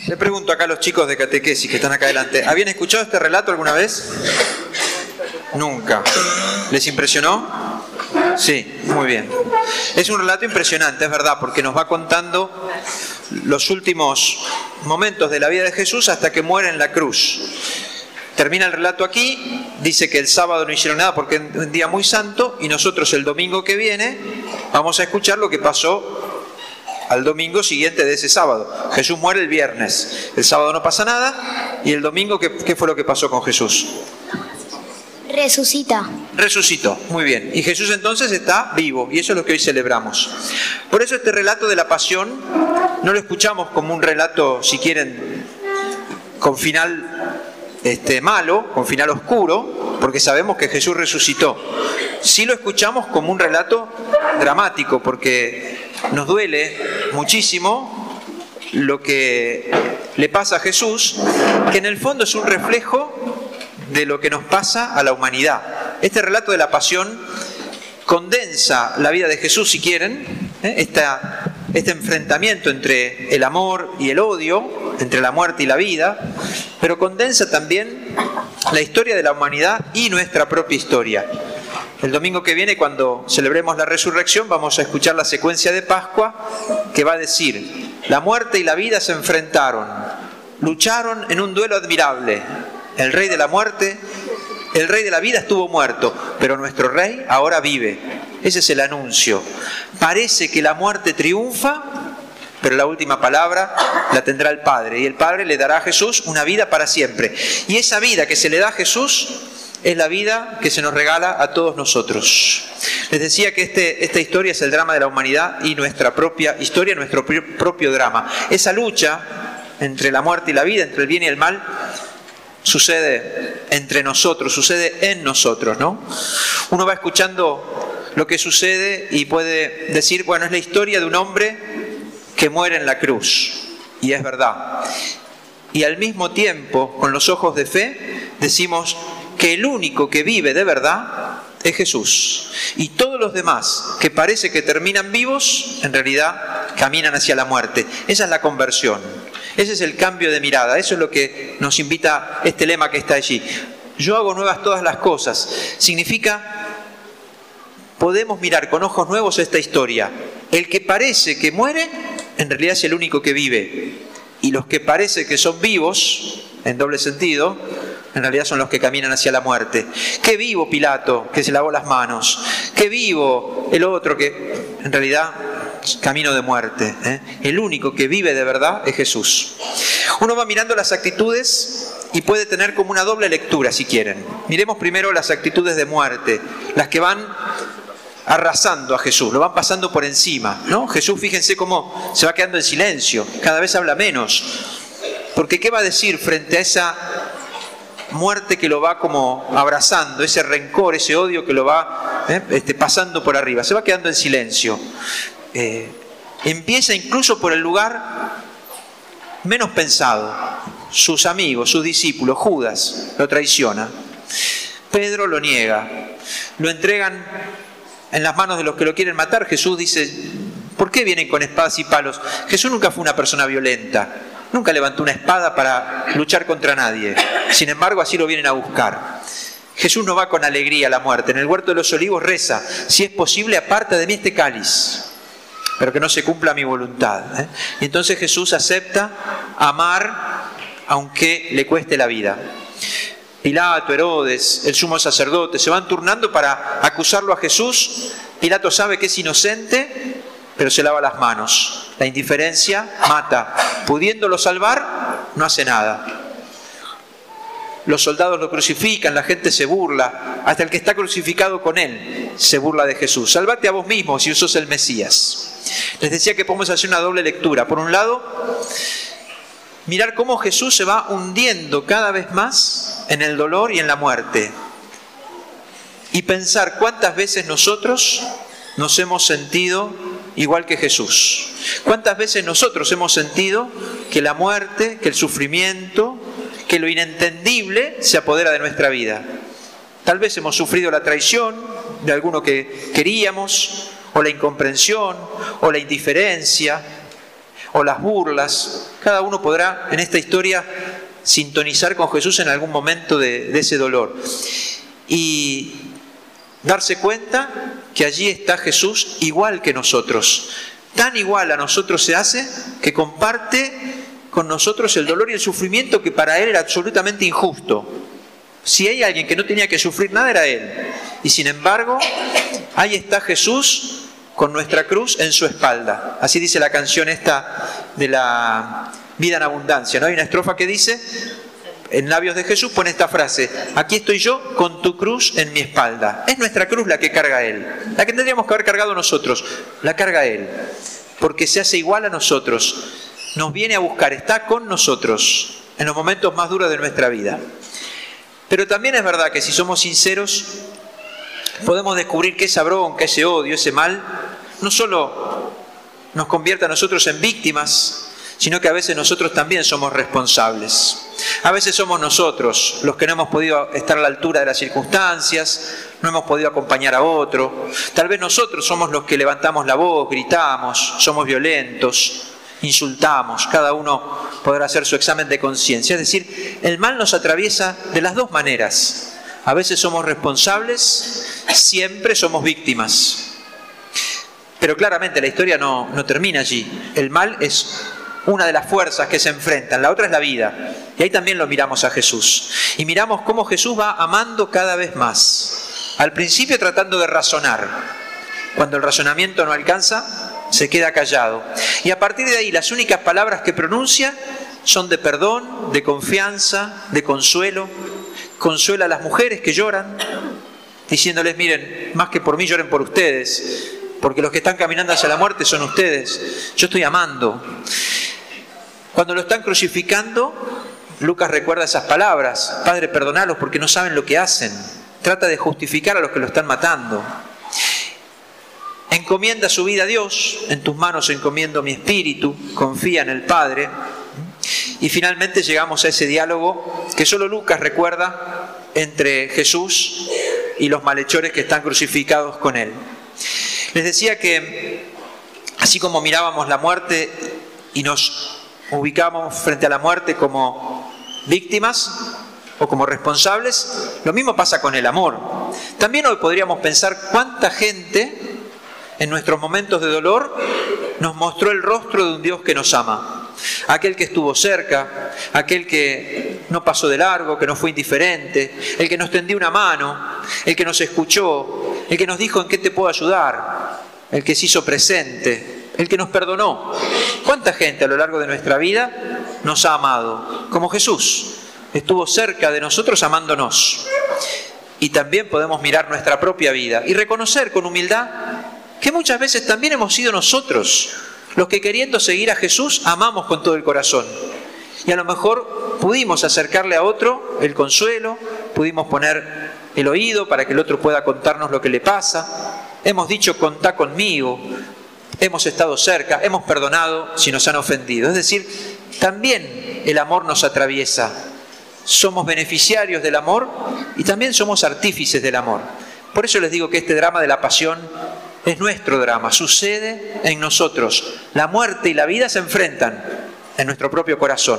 Le pregunto acá a los chicos de catequesis que están acá adelante, ¿habían escuchado este relato alguna vez? Nunca. ¿Les impresionó? Sí, muy bien. Es un relato impresionante, es verdad, porque nos va contando los últimos momentos de la vida de Jesús hasta que muere en la cruz. Termina el relato aquí, dice que el sábado no hicieron nada porque es un día muy santo, y nosotros el domingo que viene vamos a escuchar lo que pasó al domingo siguiente de ese sábado. Jesús muere el viernes, el sábado no pasa nada, y el domingo, ¿qué fue lo que pasó con Jesús? Resucita. Resucitó, muy bien. Y Jesús entonces está vivo, y eso es lo que hoy celebramos. Por eso este relato de la pasión no lo escuchamos como un relato, si quieren, con final malo, con final oscuro, porque sabemos que Jesús resucitó. Sí lo escuchamos como un relato dramático, porque nos duele muchísimo lo que le pasa a Jesús, que en el fondo es un reflejo de lo que nos pasa a la humanidad. Este relato de la pasión condensa la vida de Jesús, si quieren, este enfrentamiento entre el amor y el odio, entre la muerte y la vida, pero condensa también la historia de la humanidad y nuestra propia historia. El domingo que viene, cuando celebremos la resurrección, vamos a escuchar la secuencia de Pascua que va a decir: la muerte y la vida se enfrentaron, lucharon en un duelo admirable. El rey de la muerte, el rey de la vida estuvo muerto, pero nuestro rey ahora vive. Ese es el anuncio. Parece que la muerte triunfa, pero la última palabra la tendrá el Padre, y el Padre le dará a Jesús una vida para siempre. Y esa vida que se le da a Jesús es la vida que se nos regala a todos nosotros. Les decía que esta historia es el drama de la humanidad y nuestra propia historia, nuestro propio drama. Esa lucha entre la muerte y la vida, entre el bien y el mal, sucede entre nosotros, sucede en nosotros, ¿no? Uno va escuchando lo que sucede y puede decir, bueno, es la historia de un hombre que muere en la cruz. Y es verdad. Y al mismo tiempo, con los ojos de fe, decimos que el único que vive de verdad es Jesús. Y todos los demás que parece que terminan vivos, en realidad caminan hacia la muerte. Esa es la conversión. Ese es el cambio de mirada. Eso es lo que nos invita este lema que está allí. Yo hago nuevas todas las cosas. Significa, podemos mirar con ojos nuevos esta historia. El que parece que muere, en realidad es el único que vive. Y los que parece que son vivos, en doble sentido, en realidad son los que caminan hacia la muerte. Qué vivo Pilato, que se lavó las manos. Qué vivo el otro, que en realidad camino de muerte. El único que vive de verdad es Jesús. Uno va mirando las actitudes y puede tener como una doble lectura, si quieren. Miremos primero las actitudes de muerte, las que van arrasando a Jesús, lo van pasando por encima, ¿no? Jesús, fíjense cómo se va quedando en silencio, cada vez habla menos, porque ¿qué va a decir frente a esa muerte que lo va como abrazando, ese rencor, ese odio que lo va pasando por arriba? Se va quedando en silencio. Empieza incluso por el lugar menos pensado. Sus amigos, sus discípulos, Judas lo traiciona, Pedro lo niega, lo entregan en las manos de los que lo quieren matar. Jesús dice, ¿por qué vienen con espadas y palos? Jesús nunca fue una persona violenta, nunca levantó una espada para luchar contra nadie. Sin embargo, así lo vienen a buscar. Jesús no va con alegría a la muerte. En el huerto de los olivos reza, si es posible, aparta de mí este cáliz, pero que no se cumpla mi voluntad. Y entonces Jesús acepta amar aunque le cueste la vida. Pilato, Herodes, el sumo sacerdote, se van turnando para acusarlo a Jesús. Pilato sabe que es inocente, pero se lava las manos. La indiferencia mata. Pudiéndolo salvar, no hace nada. Los soldados lo crucifican, la gente se burla, hasta el que está crucificado con él se burla de Jesús. Salvate a vos mismo si sos el Mesías. Les decía que podemos hacer una doble lectura. Por un lado, mirar cómo Jesús se va hundiendo cada vez más en el dolor y en la muerte. Y pensar cuántas veces nosotros nos hemos sentido igual que Jesús. Cuántas veces nosotros hemos sentido que la muerte, que el sufrimiento, que lo inentendible se apodera de nuestra vida. Tal vez hemos sufrido la traición de alguno que queríamos, o la incomprensión, o la indiferencia, o las burlas. Cada uno podrá en esta historia sintonizar con Jesús en algún momento de ese dolor y darse cuenta que allí está Jesús igual que nosotros. Tan igual a nosotros se hace que comparte con nosotros el dolor y el sufrimiento que para Él era absolutamente injusto. Si hay alguien que no tenía que sufrir nada era Él. Y sin embargo, ahí está Jesús con nuestra cruz en su espalda. Así dice la canción esta de la vida en abundancia, ¿no? Hay una estrofa que dice, en labios de Jesús pone esta frase: aquí estoy yo con tu cruz en mi espalda. Es nuestra cruz la que carga Él. La que tendríamos que haber cargado nosotros, la carga Él. Porque se hace igual a nosotros. Nos viene a buscar, está con nosotros en los momentos más duros de nuestra vida. Pero también es verdad que si somos sinceros, podemos descubrir que esa bronca, ese odio, ese mal, no solo nos convierte a nosotros en víctimas, sino que a veces nosotros también somos responsables. A veces somos nosotros los que no hemos podido estar a la altura de las circunstancias, no hemos podido acompañar a otro. Tal vez nosotros somos los que levantamos la voz, gritamos, somos violentos, insultamos. Cada uno podrá hacer su examen de conciencia. Es decir, el mal nos atraviesa de las dos maneras. A veces somos responsables, siempre somos víctimas. Pero claramente la historia no termina allí. El mal es una de las fuerzas que se enfrentan, la otra es la vida. Y ahí también lo miramos a Jesús. Y miramos cómo Jesús va amando cada vez más. Al principio tratando de razonar. Cuando el razonamiento no alcanza, se queda callado. Y a partir de ahí las únicas palabras que pronuncia son de perdón, de confianza, de consuelo. Consuela a las mujeres que lloran, diciéndoles, miren, más que por mí lloren por ustedes, porque los que están caminando hacia la muerte son ustedes. Yo estoy amando. Cuando lo están crucificando, Lucas recuerda esas palabras: Padre, perdonalos porque no saben lo que hacen. Trata de justificar a los que lo están matando. Encomienda su vida a Dios. En tus manos encomiendo mi espíritu. Confía en el Padre. Y finalmente llegamos a ese diálogo que solo Lucas recuerda entre Jesús y los malhechores que están crucificados con Él. Les decía que así como mirábamos la muerte y nos ubicamos frente a la muerte como víctimas o como responsables, lo mismo pasa con el amor. También hoy podríamos pensar cuánta gente en nuestros momentos de dolor nos mostró el rostro de un Dios que nos ama. Aquel que estuvo cerca, aquel que no pasó de largo, que no fue indiferente, el que nos tendió una mano, el que nos escuchó, el que nos dijo en qué te puedo ayudar, el que se hizo presente, el que nos perdonó. ¿Cuánta gente a lo largo de nuestra vida nos ha amado? Como Jesús, estuvo cerca de nosotros amándonos. Y también podemos mirar nuestra propia vida y reconocer con humildad que muchas veces también hemos sido nosotros los que, queriendo seguir a Jesús, amamos con todo el corazón. Y a lo mejor pudimos acercarle a otro el consuelo, pudimos poner el oído para que el otro pueda contarnos lo que le pasa. Hemos dicho, contá conmigo. Hemos estado cerca, hemos perdonado si nos han ofendido. Es decir, también el amor nos atraviesa. Somos beneficiarios del amor y también somos artífices del amor. Por eso les digo que este drama de la pasión es nuestro drama, sucede en nosotros. La muerte y la vida se enfrentan en nuestro propio corazón.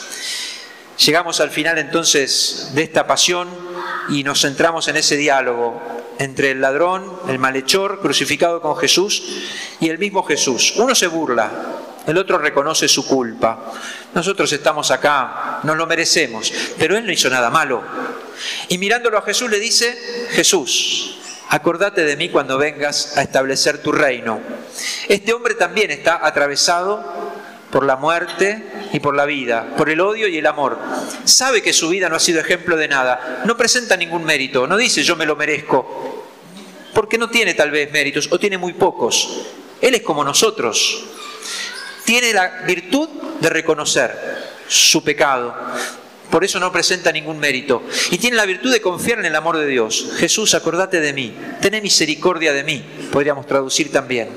Llegamos al final entonces de esta pasión y nos centramos en ese diálogo entre el ladrón, el malhechor crucificado con Jesús y el mismo Jesús. Uno se burla, el otro reconoce su culpa. Nosotros estamos acá, nos lo merecemos, pero Él no hizo nada malo. Y mirándolo a Jesús le dice, Jesús, acordate de mí cuando vengas a establecer tu reino. Este hombre también está atravesado por la muerte y por la vida, por el odio y el amor. Sabe que su vida no ha sido ejemplo de nada, no presenta ningún mérito, no dice yo me lo merezco, porque no tiene tal vez méritos o tiene muy pocos. Él es como nosotros, tiene la virtud de reconocer su pecado. Por eso no presenta ningún mérito. Y tiene la virtud de confiar en el amor de Dios. Jesús, acordate de mí. Tené misericordia de mí. Podríamos traducir también.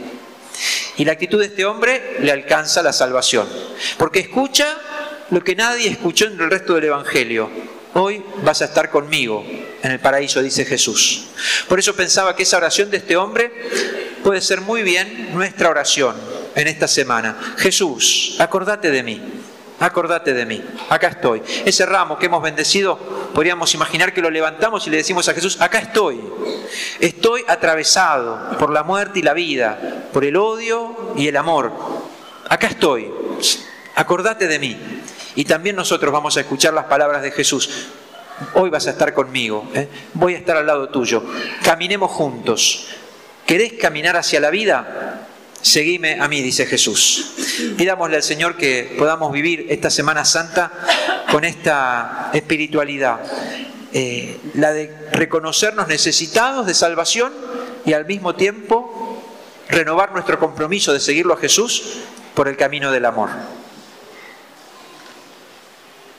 Y la actitud de este hombre le alcanza la salvación. Porque escucha lo que nadie escuchó en el resto del Evangelio. Hoy vas a estar conmigo en el paraíso, dice Jesús. Por eso pensaba que esa oración de este hombre puede ser muy bien nuestra oración. en esta semana: Jesús, acordate de mí. Acordate de mí, acá estoy. Ese ramo que hemos bendecido, podríamos imaginar que lo levantamos y le decimos a Jesús: acá estoy. Estoy atravesado por la muerte y la vida, por el odio y el amor. Acá estoy. Acordate de mí. Y también nosotros vamos a escuchar las palabras de Jesús: hoy vas a estar conmigo, voy a estar al lado tuyo. Caminemos juntos. ¿Querés caminar hacia la vida? Seguime a mí, dice Jesús. Pidámosle al Señor que podamos vivir esta Semana Santa con esta espiritualidad, la de reconocernos necesitados de salvación y al mismo tiempo renovar nuestro compromiso de seguirlo a Jesús por el camino del amor.